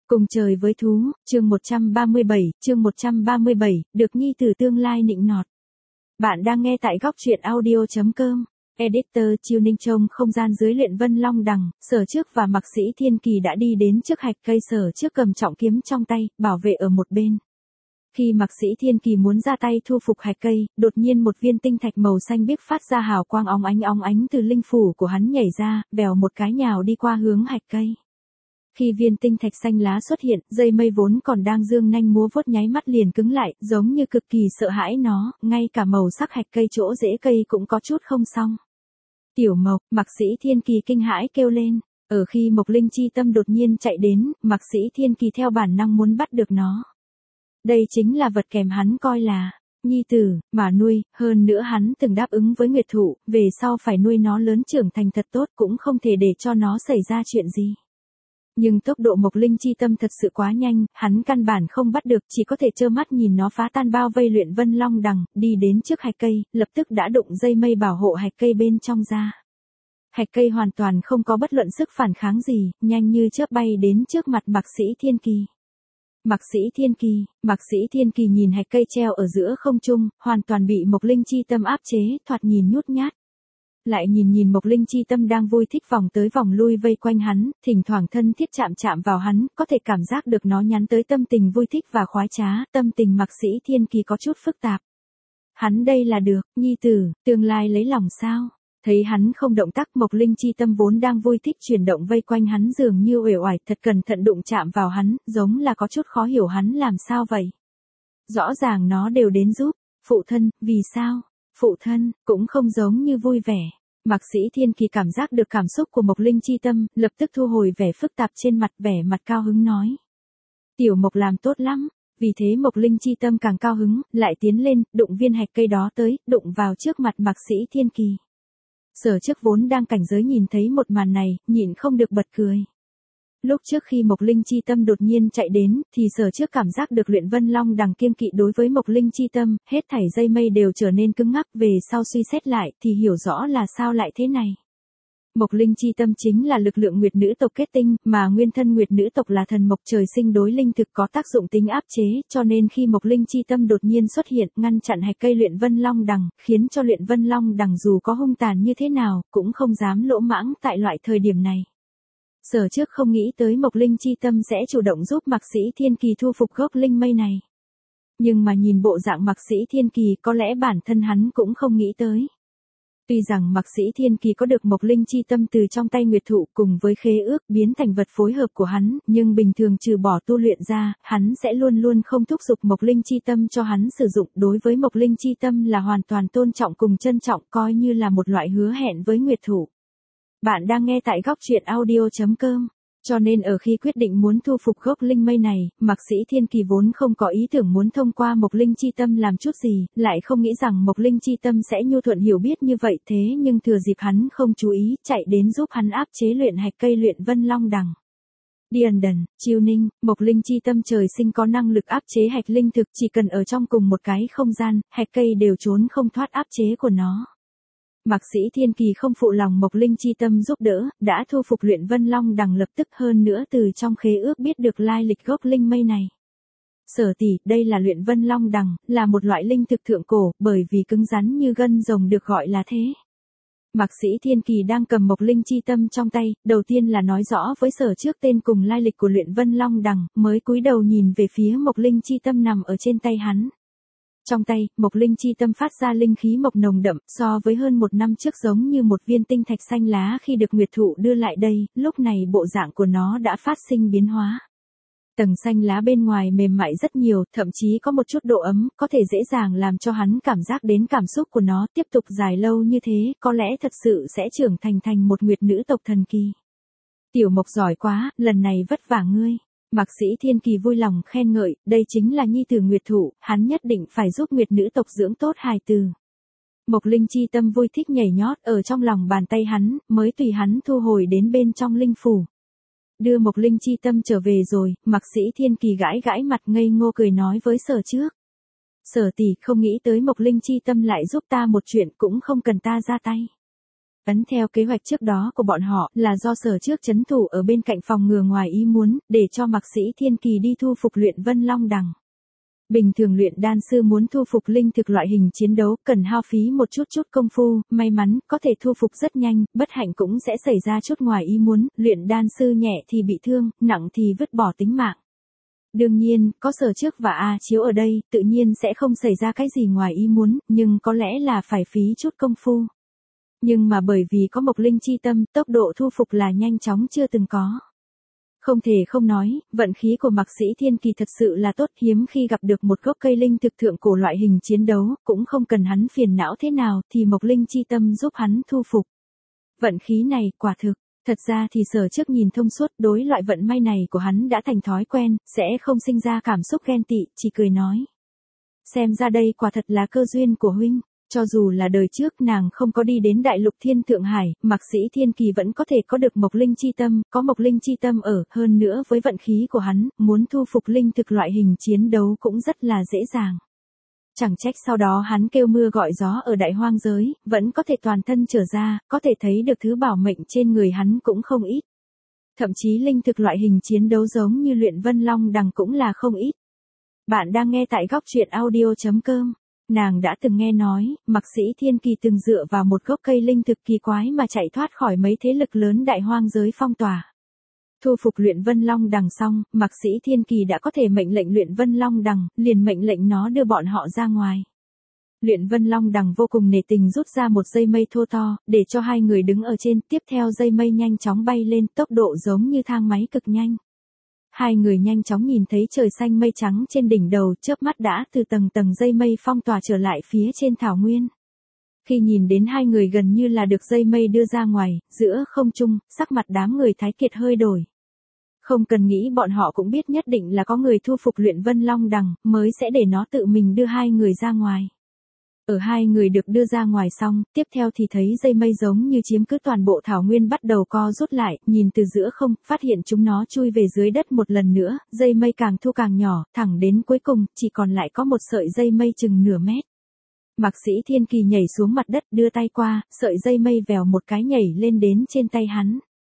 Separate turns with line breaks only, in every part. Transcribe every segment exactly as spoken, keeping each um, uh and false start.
Cùng trời với thú, chương một trăm ba mươi bảy, chương một trăm ba mươi bảy, được nhi tử tương lai nịnh nọt. Bạn đang nghe tại góc truyện audio chấm com. Editor Chiêu Ninh trông không gian dưới luyện vân long đằng, Sở Trước và Mạc Sĩ Thiên Kỳ đã đi đến trước hạch cây. Sở Trước cầm trọng kiếm trong tay, bảo vệ ở một bên. Khi Mạc Sĩ Thiên Kỳ muốn ra tay thu phục hạch cây, đột nhiên một viên tinh thạch màu xanh biếc phát ra hào quang óng ánh óng ánh từ linh phủ của hắn nhảy ra, vèo một cái nhào đi qua hướng hạch cây. Khi viên tinh thạch xanh lá xuất hiện, dây mây vốn còn đang dương nanh múa vuốt nháy mắt liền cứng lại, giống như cực kỳ sợ hãi nó, ngay cả màu sắc hạch cây chỗ rễ cây cũng có chút không xong. Tiểu Mộc, Mạc Sĩ Thiên Kỳ kinh hãi kêu lên. Ở khi Mộc Linh chi tâm đột nhiên chạy đến, Mạc Sĩ Thiên Kỳ theo bản năng muốn bắt được nó. Đây chính là vật kèm hắn coi là nhi tử mà nuôi, hơn nữa hắn từng đáp ứng với Nguyệt Thụ, về sau phải nuôi nó lớn trưởng thành thật tốt, cũng không thể để cho nó xảy ra chuyện gì. Nhưng tốc độ Mộc Linh chi tâm thật sự quá nhanh, hắn căn bản không bắt được, chỉ có thể trơ mắt nhìn nó phá tan bao vây luyện vân long đằng, đi đến trước hạch cây, lập tức đã đụng dây mây bảo hộ hạch cây bên trong ra. Hạch cây hoàn toàn không có bất luận sức phản kháng gì, nhanh như chớp bay đến trước mặt Mạc Sĩ Thiên Kỳ. Mạc Sĩ Thiên Kỳ, Mạc Sĩ Thiên Kỳ nhìn hạch cây treo ở giữa không trung, hoàn toàn bị Mộc Linh chi tâm áp chế, thoạt nhìn nhút nhát. Lại nhìn nhìn Mộc Linh chi tâm đang vui thích vòng tới vòng lui vây quanh hắn, thỉnh thoảng thân thiết chạm chạm vào hắn, có thể cảm giác được nó nhắn tới tâm tình vui thích và khoái trá, tâm tình Mạc Sĩ Thiên Kỳ có chút phức tạp. Hắn đây là được, nhi tử, tương lai lấy lòng sao? Thấy hắn không động tác, Mộc Linh chi tâm vốn đang vui thích chuyển động vây quanh hắn dường như uể oải, thật cẩn thận đụng chạm vào hắn, giống là có chút khó hiểu hắn làm sao vậy. Rõ ràng nó đều đến giúp, phụ thân, vì sao? Phụ thân, cũng không giống như vui vẻ. Mạc Sĩ Thiên Kỳ cảm giác được cảm xúc của Mộc Linh chi tâm, lập tức thu hồi vẻ phức tạp trên mặt, vẻ mặt cao hứng nói. Tiểu Mộc làm tốt lắm, vì thế Mộc Linh chi tâm càng cao hứng, lại tiến lên, đụng viên hạch cây đó tới, đụng vào trước mặt Mạc Sĩ Thiên Kỳ. Sở Trước vốn đang cảnh giới nhìn thấy một màn này, nhịn không được bật cười. Lúc trước khi Mộc Linh chi tâm đột nhiên chạy đến, thì Sở Trước cảm giác được luyện vân long đằng kiêng kỵ đối với Mộc Linh chi tâm, hết thảy dây mây đều trở nên cứng ngắc, về sau suy xét lại thì hiểu rõ là sao lại thế này. Mộc Linh chi tâm chính là lực lượng nguyệt nữ tộc kết tinh, mà nguyên thân nguyệt nữ tộc là thần mộc trời sinh đối linh thực có tác dụng tính áp chế, cho nên khi Mộc Linh chi tâm đột nhiên xuất hiện, ngăn chặn hạch cây luyện vân long đằng, khiến cho luyện vân long đằng dù có hung tàn như thế nào, cũng không dám lỗ mãng tại loại thời điểm này. Sở Trước không nghĩ tới Mộc Linh chi tâm sẽ chủ động giúp Mạc Sĩ Thiên Kỳ thu phục gốc linh mây này. Nhưng mà nhìn bộ dạng Mạc Sĩ Thiên Kỳ, có lẽ bản thân hắn cũng không nghĩ tới. Tuy rằng Mạc Sĩ Thiên Kỳ có được Mộc Linh chi tâm từ trong tay Nguyệt Thụ cùng với khế ước biến thành vật phối hợp của hắn, nhưng bình thường trừ bỏ tu luyện ra, hắn sẽ luôn luôn không thúc giục Mộc Linh chi tâm cho hắn sử dụng, đối với Mộc Linh chi tâm là hoàn toàn tôn trọng cùng trân trọng, coi như là một loại hứa hẹn với Nguyệt Thụ. Bạn đang nghe tại góc truyện audio chấm com. Cho nên ở khi quyết định muốn thu phục gốc linh mây này, Mạc Sĩ Thiên Kỳ vốn không có ý tưởng muốn thông qua Mộc Linh chi tâm làm chút gì, lại không nghĩ rằng Mộc Linh chi tâm sẽ nhu thuận hiểu biết như vậy, thế nhưng thừa dịp hắn không chú ý, chạy đến giúp hắn áp chế luyện hạch cây luyện vân long đằng. Điền đần, Chiêu Ninh, Mộc Linh chi tâm trời sinh có năng lực áp chế hạch linh thực, chỉ cần ở trong cùng một cái không gian, hạch cây đều trốn không thoát áp chế của nó. Mạc Sĩ Thiên Kỳ không phụ lòng Mộc Linh chi tâm giúp đỡ, đã thu phục luyện vân long đằng lập tức, hơn nữa từ trong khế ước biết được lai lịch gốc linh mây này. Sở tỷ, đây là luyện vân long đằng, là một loại linh thực thượng cổ, bởi vì cứng rắn như gân rồng được gọi là thế. Mạc Sĩ Thiên Kỳ đang cầm Mộc Linh chi tâm trong tay, đầu tiên là nói rõ với Sở Trước tên cùng lai lịch của luyện vân long đằng, mới cúi đầu nhìn về phía Mộc Linh chi tâm nằm ở trên tay hắn. Trong tay, Mộc Linh chi tâm phát ra linh khí mộc nồng đậm, so với hơn một năm trước giống như một viên tinh thạch xanh lá khi được Nguyệt Thụ đưa lại đây, lúc này bộ dạng của nó đã phát sinh biến hóa. Tầng xanh lá bên ngoài mềm mại rất nhiều, thậm chí có một chút độ ấm, có thể dễ dàng làm cho hắn cảm giác đến cảm xúc của nó, tiếp tục dài lâu như thế, có lẽ thật sự sẽ trưởng thành thành một nguyệt nữ tộc thần kỳ. Tiểu Mộc giỏi quá, lần này vất vả ngươi. Mạc Sĩ Thiên Kỳ vui lòng khen ngợi, đây chính là nhi tử Nguyệt Thụ, hắn nhất định phải giúp nguyệt nữ tộc dưỡng tốt hài tử. Mộc Linh chi tâm vui thích nhảy nhót ở trong lòng bàn tay hắn, mới tùy hắn thu hồi đến bên trong linh phủ. Đưa Mộc Linh chi tâm trở về rồi, Mạc Sĩ Thiên Kỳ gãi gãi mặt ngây ngô cười nói với Sở Trước. Sở tỷ, không nghĩ tới Mộc Linh chi tâm lại giúp ta một chuyện, cũng không cần ta ra tay. Ấn theo kế hoạch trước đó của bọn họ là do sở trước trấn thủ ở bên cạnh phòng ngừa ngoài ý muốn, để cho Mạc Sĩ Thiên Kỳ đi thu phục luyện Vân Long Đằng. Bình thường luyện đan sư muốn thu phục linh thực loại hình chiến đấu, cần hao phí một chút chút công phu, may mắn, có thể thu phục rất nhanh, bất hạnh cũng sẽ xảy ra chút ngoài ý muốn, luyện đan sư nhẹ thì bị thương, nặng thì vứt bỏ tính mạng. Đương nhiên, có sở trước và A Chiếu ở đây, tự nhiên sẽ không xảy ra cái gì ngoài ý muốn, nhưng có lẽ là phải phí chút công phu. Nhưng mà bởi vì có Mộc Linh chi tâm, tốc độ thu phục là nhanh chóng chưa từng có. Không thể không nói, vận khí của Mạc Sĩ Thiên Kỳ thật sự là tốt, hiếm khi gặp được một gốc cây linh thực thượng cổ loại hình chiến đấu, cũng không cần hắn phiền não thế nào, thì Mộc Linh chi tâm giúp hắn thu phục. Vận khí này, quả thực, thật ra thì sở trước nhìn thông suốt, đối loại vận may này của hắn đã thành thói quen, sẽ không sinh ra cảm xúc ghen tị, chỉ cười nói. Xem ra đây quả thật là cơ duyên của huynh. Cho dù là đời trước nàng không có đi đến đại lục Thiên Thượng Hải, Mạc Sĩ Thiên Kỳ vẫn có thể có được Mộc Linh chi tâm, có Mộc Linh chi tâm ở, hơn nữa với vận khí của hắn, muốn thu phục linh thực loại hình chiến đấu cũng rất là dễ dàng. Chẳng trách sau đó hắn kêu mưa gọi gió ở đại hoang giới, vẫn có thể toàn thân trở ra, có thể thấy được thứ bảo mệnh trên người hắn cũng không ít. Thậm chí linh thực loại hình chiến đấu giống như luyện Vân Long Đằng cũng là không ít. Bạn đang nghe tại góc truyện audio chấm com. Nàng đã từng nghe nói, Mạc Sĩ Thiên Kỳ từng dựa vào một gốc cây linh thực kỳ quái mà chạy thoát khỏi mấy thế lực lớn đại hoang giới phong tỏa. Thu phục luyện Vân Long Đằng xong, Mạc Sĩ Thiên Kỳ đã có thể mệnh lệnh luyện Vân Long Đằng, liền mệnh lệnh nó đưa bọn họ ra ngoài. Luyện Vân Long Đằng vô cùng nể tình rút ra một dây mây thô to, để cho hai người đứng ở trên, tiếp theo dây mây nhanh chóng bay lên, tốc độ giống như thang máy cực nhanh. Hai người nhanh chóng nhìn thấy trời xanh mây trắng trên đỉnh đầu, chớp mắt đã từ tầng tầng dây mây phong tỏa trở lại phía trên thảo nguyên. Khi nhìn đến hai người gần như là được dây mây đưa ra ngoài, giữa không trung, sắc mặt đám người Thái Kiệt hơi đổi. Không cần nghĩ bọn họ cũng biết nhất định là có người thu phục luyện Vân Long Đằng, mới sẽ để nó tự mình đưa hai người ra ngoài. Ở hai người được đưa ra ngoài xong, tiếp theo thì thấy dây mây giống như chiếm cứ toàn bộ thảo nguyên bắt đầu co rút lại, nhìn từ giữa không, phát hiện chúng nó chui về dưới đất một lần nữa, dây mây càng thu càng nhỏ, thẳng đến cuối cùng, chỉ còn lại có một sợi dây mây chừng nửa mét. Mạc Sĩ Thiên Kỳ nhảy xuống mặt đất, đưa tay qua, sợi dây mây vèo một cái nhảy lên đến trên tay hắn.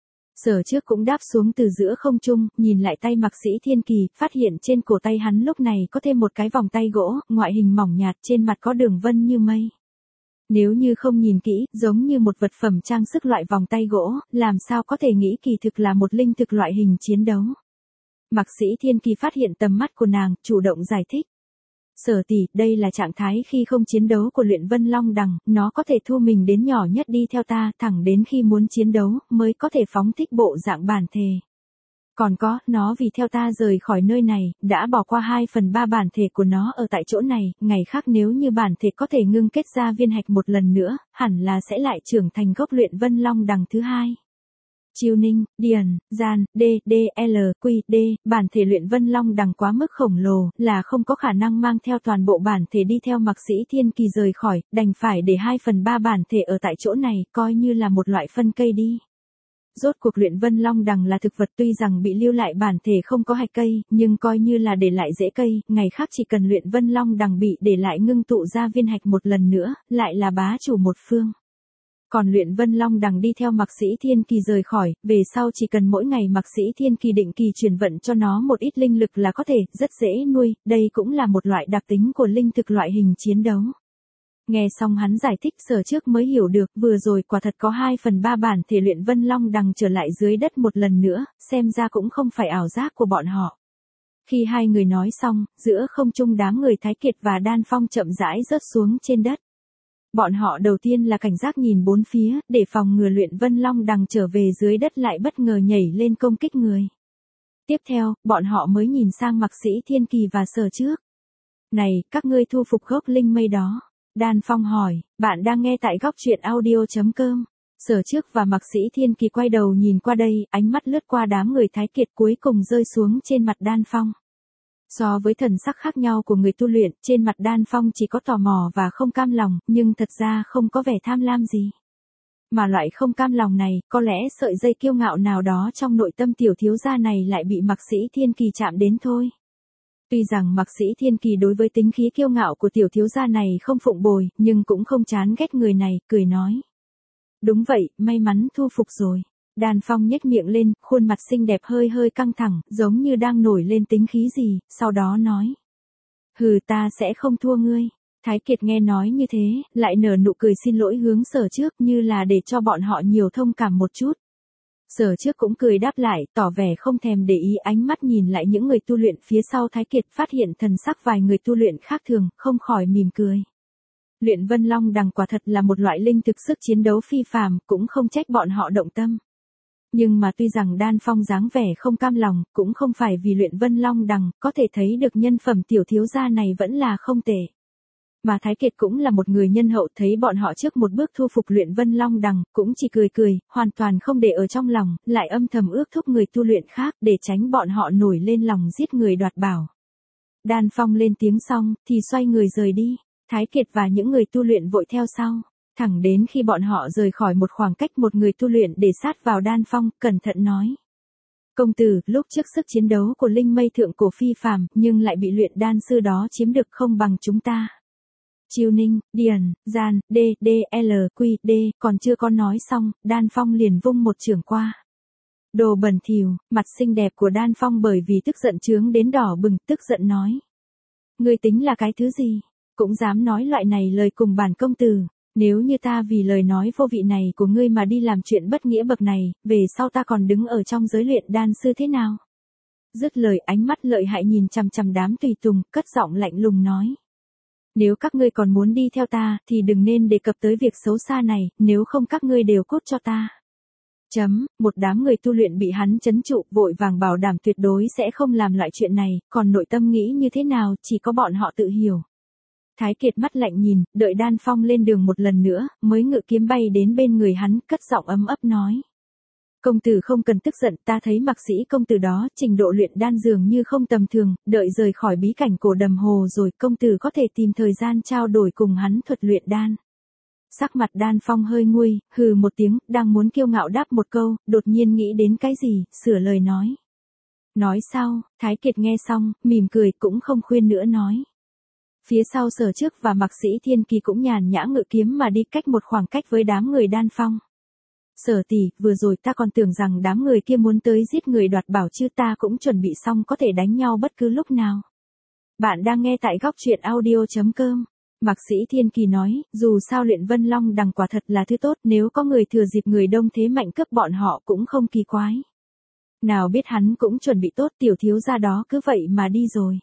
Sở trước cũng đáp xuống từ giữa không trung, nhìn lại tay Mạc Sĩ Thiên Kỳ, phát hiện trên cổ tay hắn lúc này có thêm một cái vòng tay gỗ, ngoại hình mỏng nhạt, trên mặt có đường vân như mây. Nếu như không nhìn kỹ, giống như một vật phẩm trang sức loại vòng tay gỗ, làm sao có thể nghĩ kỳ thực là một linh thực loại hình chiến đấu. Mạc Sĩ Thiên Kỳ phát hiện tầm mắt của nàng, chủ động giải thích. Sở tỷ, đây là trạng thái khi không chiến đấu của luyện Vân Long Đằng, nó có thể thu mình đến nhỏ nhất đi theo ta, thẳng đến khi muốn chiến đấu, mới có thể phóng thích bộ dạng bản thể. Còn có, nó vì theo ta rời khỏi nơi này, đã bỏ qua hai phần ba bản thể của nó ở tại chỗ này, ngày khác nếu như bản thể có thể ngưng kết ra viên hạch một lần nữa, hẳn là sẽ lại trưởng thành gốc luyện Vân Long Đằng thứ hai. Chiêu Ninh, Điền, Gian, D, D, L, Q, D, bản thể luyện Vân Long Đằng quá mức khổng lồ, là không có khả năng mang theo toàn bộ bản thể đi theo Mạc Sĩ Thiên Kỳ rời khỏi, đành phải để hai phần ba bản thể ở tại chỗ này, coi như là một loại phân cây đi. Rốt cuộc luyện Vân Long Đằng là thực vật tuy rằng bị lưu lại bản thể không có hạch cây, nhưng coi như là để lại rễ cây, ngày khác chỉ cần luyện Vân Long Đằng bị để lại ngưng tụ ra viên hạch một lần nữa, lại là bá chủ một phương. Còn luyện Vân Long Đằng đi theo Mạc Sĩ Thiên Kỳ rời khỏi, về sau chỉ cần mỗi ngày Mạc Sĩ Thiên Kỳ định kỳ truyền vận cho nó một ít linh lực là có thể, rất dễ nuôi, đây cũng là một loại đặc tính của linh thực loại hình chiến đấu. Nghe xong hắn giải thích, sở trước mới hiểu được, vừa rồi quả thật có hai phần ba bản thể luyện Vân Long Đằng trở lại dưới đất một lần nữa, xem ra cũng không phải ảo giác của bọn họ. Khi hai người nói xong, giữa không trung đám người Thái Kiệt và Đan Phong chậm rãi rớt xuống trên đất. Bọn họ đầu tiên là cảnh giác nhìn bốn phía, để phòng ngừa luyện Vân Long Đằng trở về dưới đất lại bất ngờ nhảy lên công kích người. Tiếp theo, bọn họ mới nhìn sang Mạc Sĩ Thiên Kỳ và sở trước. Này, các ngươi thu phục gốc linh mây đó. Đan Phong hỏi, bạn đang nghe tại góc truyện audio chấm com. Sở trước và Mạc Sĩ Thiên Kỳ quay đầu nhìn qua đây, ánh mắt lướt qua đám người Thái Kiệt cuối cùng rơi xuống trên mặt Đan Phong. So với thần sắc khác nhau của người tu luyện, trên mặt Đan Phong chỉ có tò mò và không cam lòng, nhưng thật ra không có vẻ tham lam gì. Mà loại không cam lòng này, có lẽ sợi dây kiêu ngạo nào đó trong nội tâm tiểu thiếu gia này lại bị Mạc Sĩ Thiên Kỳ chạm đến thôi. Tuy rằng Mạc Sĩ Thiên Kỳ đối với tính khí kiêu ngạo của tiểu thiếu gia này không phụng bồi, nhưng cũng không chán ghét người này, cười nói. Đúng vậy, may mắn thu phục rồi. Đan Phong nhếch miệng lên, khuôn mặt xinh đẹp hơi hơi căng thẳng, giống như đang nổi lên tính khí gì, sau đó nói. Hừ, ta sẽ không thua ngươi. Thái Kiệt nghe nói như thế, lại nở nụ cười xin lỗi hướng Sở Trước như là để cho bọn họ nhiều thông cảm một chút. Sở Trước cũng cười đáp lại, tỏ vẻ không thèm để ý, ánh mắt nhìn lại những người tu luyện phía sau Thái Kiệt, phát hiện thần sắc vài người tu luyện khác thường, không khỏi mỉm cười. Luyện Vân Long đằng quả thật là một loại linh thực sức chiến đấu phi phàm, cũng không trách bọn họ động tâm. Nhưng mà tuy rằng Đan Phong dáng vẻ không cam lòng, cũng không phải vì Luyện Vân Long đằng, có thể thấy được nhân phẩm tiểu thiếu gia này vẫn là không tệ. Mà Thái Kiệt cũng là một người nhân hậu, thấy bọn họ trước một bước thu phục Luyện Vân Long đằng, cũng chỉ cười cười, hoàn toàn không để ở trong lòng, lại âm thầm ước thúc người tu luyện khác để tránh bọn họ nổi lên lòng giết người đoạt bảo. Đan Phong lên tiếng xong, thì xoay người rời đi. Thái Kiệt và những người tu luyện vội theo sau, thẳng đến khi bọn họ rời khỏi một khoảng cách, một người tu luyện để sát vào Đan Phong, cẩn thận nói. Công tử, lúc trước sức chiến đấu của linh mây thượng cổ phi phàm, nhưng lại bị luyện đan sư đó chiếm được không bằng chúng ta. Chiêu Ninh, Điền, Gian, D, D, L, Q, D, còn chưa có nói xong, Đan Phong liền vung một chưởng qua. Đồ bẩn thỉu, mặt xinh đẹp của Đan Phong bởi vì tức giận chướng đến đỏ bừng, tức giận nói. Ngươi tính là cái thứ gì? Cũng dám nói loại này lời cùng bản công tử, nếu như ta vì lời nói vô vị này của ngươi mà đi làm chuyện bất nghĩa bậc này, về sau ta còn đứng ở trong giới luyện đan sư thế nào? Dứt lời, ánh mắt lợi hại nhìn chằm chằm đám tùy tùng, cất giọng lạnh lùng nói. Nếu các ngươi còn muốn đi theo ta, thì đừng nên đề cập tới việc xấu xa này, nếu không các ngươi đều cút cho ta. Chấm, một đám người tu luyện bị hắn trấn trụ, vội vàng bảo đảm tuyệt đối sẽ không làm loại chuyện này, còn nội tâm nghĩ như thế nào, chỉ có bọn họ tự hiểu. Thái Kiệt mắt lạnh nhìn, đợi Đan Phong lên đường một lần nữa, mới ngự kiếm bay đến bên người hắn, cất giọng ấm ấp nói. Công tử không cần tức giận, ta thấy Mạc Sĩ công tử đó, trình độ luyện đan dường như không tầm thường, đợi rời khỏi bí cảnh cổ đầm hồ rồi, công tử có thể tìm thời gian trao đổi cùng hắn thuật luyện đan. Sắc mặt Đan Phong hơi nguôi, hừ một tiếng, đang muốn kiêu ngạo đáp một câu, đột nhiên nghĩ đến cái gì, sửa lời nói. Nói sao? Thái Kiệt nghe xong, mỉm cười, cũng không khuyên nữa nói. Phía sau Sở Trước và Mạc Sĩ Thiên Kỳ cũng nhàn nhã ngự kiếm mà đi cách một khoảng cách với đám người Đan Phong. Sở tỷ, vừa rồi ta còn tưởng rằng đám người kia muốn tới giết người đoạt bảo chứ, ta cũng chuẩn bị xong có thể đánh nhau bất cứ lúc nào. Bạn đang nghe tại góc truyện audio chấm com. Mạc Sĩ Thiên Kỳ nói, dù sao Luyện Vân Long đằng quả thật là thứ tốt, nếu có người thừa dịp người đông thế mạnh cướp bọn họ cũng không kỳ quái. Nào biết hắn cũng chuẩn bị tốt, tiểu thiếu gia đó cứ vậy mà đi rồi.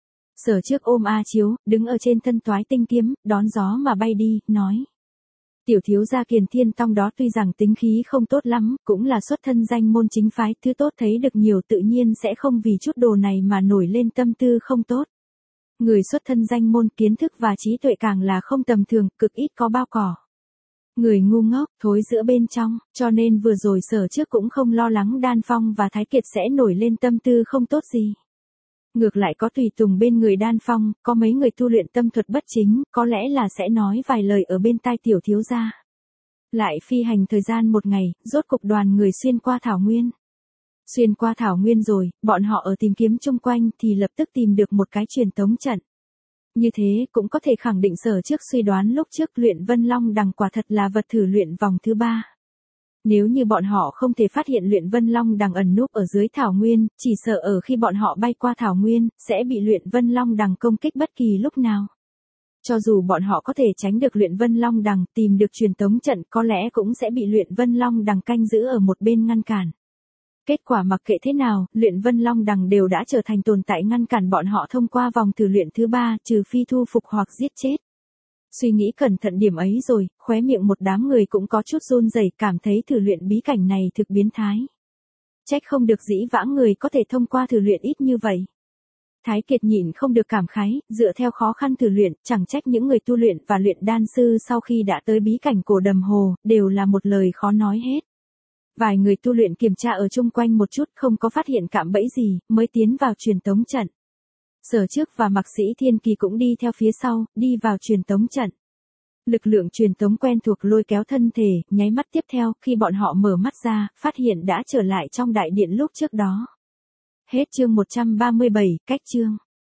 Sở Trước ôm A Chiếu, đứng ở trên thân toái tinh kiếm, đón gió mà bay đi, nói. Tiểu thiếu gia Kiền Thiên Tông đó tuy rằng tính khí không tốt lắm, cũng là xuất thân danh môn chính phái, thứ tốt thấy được nhiều tự nhiên sẽ không vì chút đồ này mà nổi lên tâm tư không tốt. Người xuất thân danh môn, kiến thức và trí tuệ càng là không tầm thường, cực ít có bao cỏ. Người ngu ngốc, thối giữa bên trong, cho nên vừa rồi Sở Trước cũng không lo lắng Đan Phong và Thái Kiệt sẽ nổi lên tâm tư không tốt gì. Ngược lại có tùy tùng bên người Đan Phong, có mấy người tu luyện tâm thuật bất chính, có lẽ là sẽ nói vài lời ở bên tai tiểu thiếu gia. Lại phi hành thời gian một ngày, rốt cục đoàn người xuyên qua Thảo Nguyên. Xuyên qua Thảo Nguyên rồi, bọn họ ở tìm kiếm chung quanh thì lập tức tìm được một cái truyền tống trận. Như thế cũng có thể khẳng định Sở Trước suy đoán lúc trước Luyện Vân Long đằng quả thật là vật thử luyện vòng thứ ba. Nếu như bọn họ không thể phát hiện Luyện Vân Long đằng ẩn núp ở dưới Thảo Nguyên, chỉ sợ ở khi bọn họ bay qua Thảo Nguyên, sẽ bị Luyện Vân Long đằng công kích bất kỳ lúc nào. Cho dù bọn họ có thể tránh được Luyện Vân Long đằng, tìm được truyền tống trận, có lẽ cũng sẽ bị Luyện Vân Long đằng canh giữ ở một bên ngăn cản. Kết quả mặc kệ thế nào, Luyện Vân Long đằng đều đã trở thành tồn tại ngăn cản bọn họ thông qua vòng thử luyện thứ ba, trừ phi thu phục hoặc giết chết. Suy nghĩ cẩn thận điểm ấy rồi, khóe miệng một đám người cũng có chút run rẩy, cảm thấy thử luyện bí cảnh này thực biến thái. Trách không được dĩ vãng người có thể thông qua thử luyện ít như vậy. Thái Kiệt nhịn không được cảm khái, dựa theo khó khăn thử luyện, chẳng trách những người tu luyện và luyện đan sư sau khi đã tới bí cảnh cổ đầm hồ, đều là một lời khó nói hết. Vài người tu luyện kiểm tra ở chung quanh một chút, không có phát hiện cạm bẫy gì, mới tiến vào truyền tống trận. Sở Trước và Mạc Sĩ Thiên Kỳ cũng đi theo phía sau, đi vào truyền tống trận. Lực lượng truyền tống quen thuộc lôi kéo thân thể, nháy mắt tiếp theo, khi bọn họ mở mắt ra, phát hiện đã trở lại trong đại điện lúc trước đó. Hết chương một trăm ba mươi bảy, cách chương.